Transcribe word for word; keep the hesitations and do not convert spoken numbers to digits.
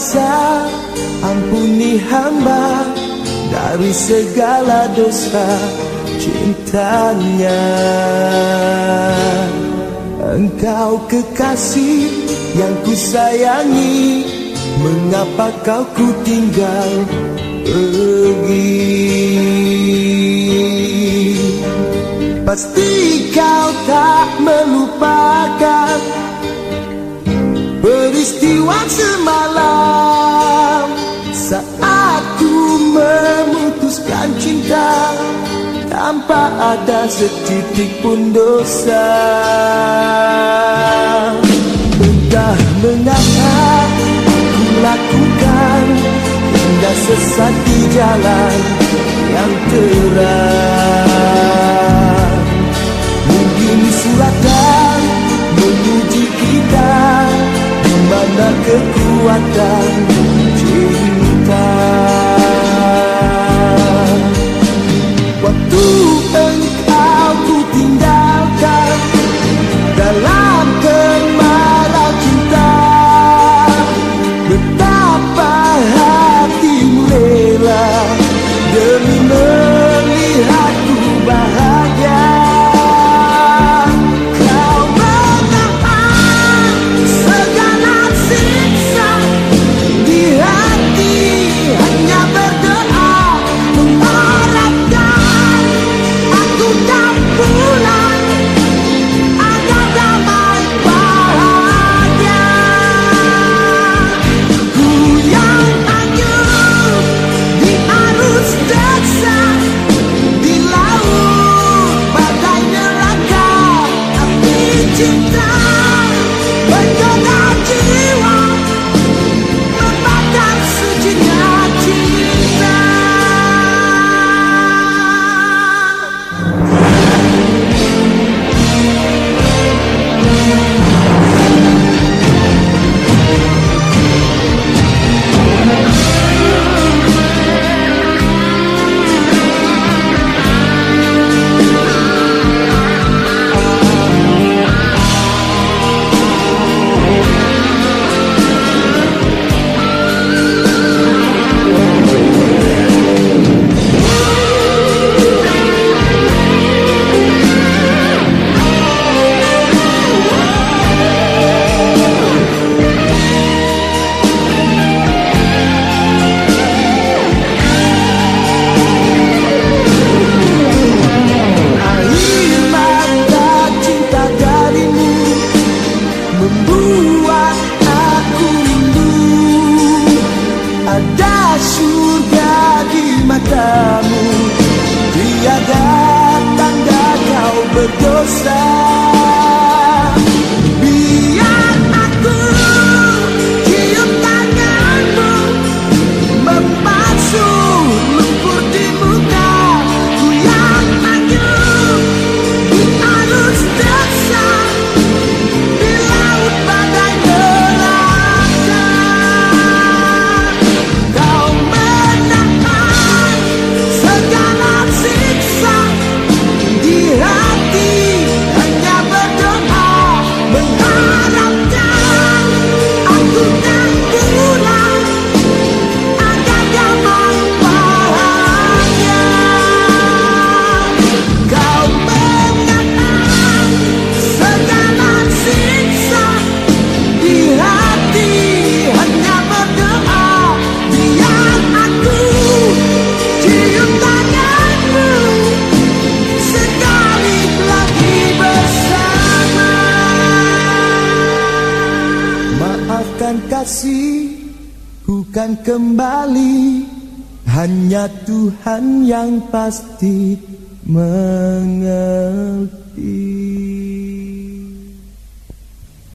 kuasa, ampuni hamba dari segala dosa cintanya. Engkau kekasih yang ku sayangi, mengapa kau ku tinggal pergi? Pasti kau tak melupakan peristiwa semalam saat ku memutuskan cinta tanpa ada setitik pun dosa. Entah mengapa ku lakukan hingga sesat di jalan yang terang. Mungkin suratan menguji kita, di mana kekuatan cinta. Waktu engkau ku tinggalkan dalam kemarau cinta, betapa hatimu rela demi melihatku bahagia. Kau menahan segala siksa di hati, hanya berdoa mengharapkan aku tak pulang agar damai bahagia. Ku yang hanyut di arus dasar, di laut badai neraka, api cinta menggoda jiwa, membakar sucinya cinta. Membuat aku rindu, ada surga di matamu, tiada tanda kau berdosa. Biar aku cium tanganmu, membasuh lumpur di muka. Ku yang hanyut di arus dasar, di laut badai neraka. Kau menahan segala siksa di hati, hanya berdoa mengharapkan aku tak pulang agar damai bahagia. Kau menahan segala siksa di hati, hanya berdoa biar aku cium tanganmu sekali lagi bersama. Maafkan kasih bukan kembali, hanya Tuhan yang pasti mengerti.